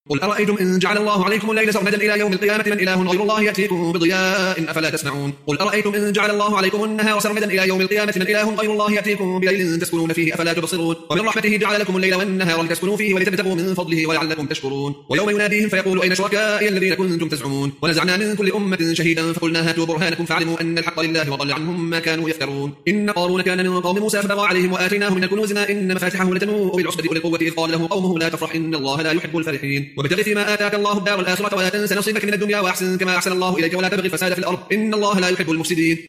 قل أرأيتم إن جعل الله عليكم الليل سرمدا إلى يوم القيامة من إله غير الله يأتيكم بضياء أفلا تسمعون قل أرأيتم إن جعل الله عليكم النهار سرمدا إلى يوم القيامة من إله غير الله يأتيكم بليل تسكنون فيه أفلا تبصرون ومن رحمته جعل لكم الليل والنهار لتسكنوا فيه ولتبتغوا من فضله ولعلكم تشكرون ويوم يناديهم فيقول أين شركائي الذين كنتم تزعمون ونزعنا من كل أمة شهيدا فقلنا هاتوا برهانكم فعلموا أن الحق لله وضل عنهم ما كانوا يفترون إن قارون كان من قوم موسى فبغى عليهم وآتيناه من الكنوز ما إن مفاتحه لتنوء بالعصبة أولي القوة إذ قال له قومه لا تفرح إن الله لا يحب الفرحين وابتغ فيما آتاك الله الدار الآخرة ولا تنس نصيبك من الدنيا وأحسن كما أحسن الله إليك ولا تبغي الفساد في الأرض إن الله لا يحب المفسدين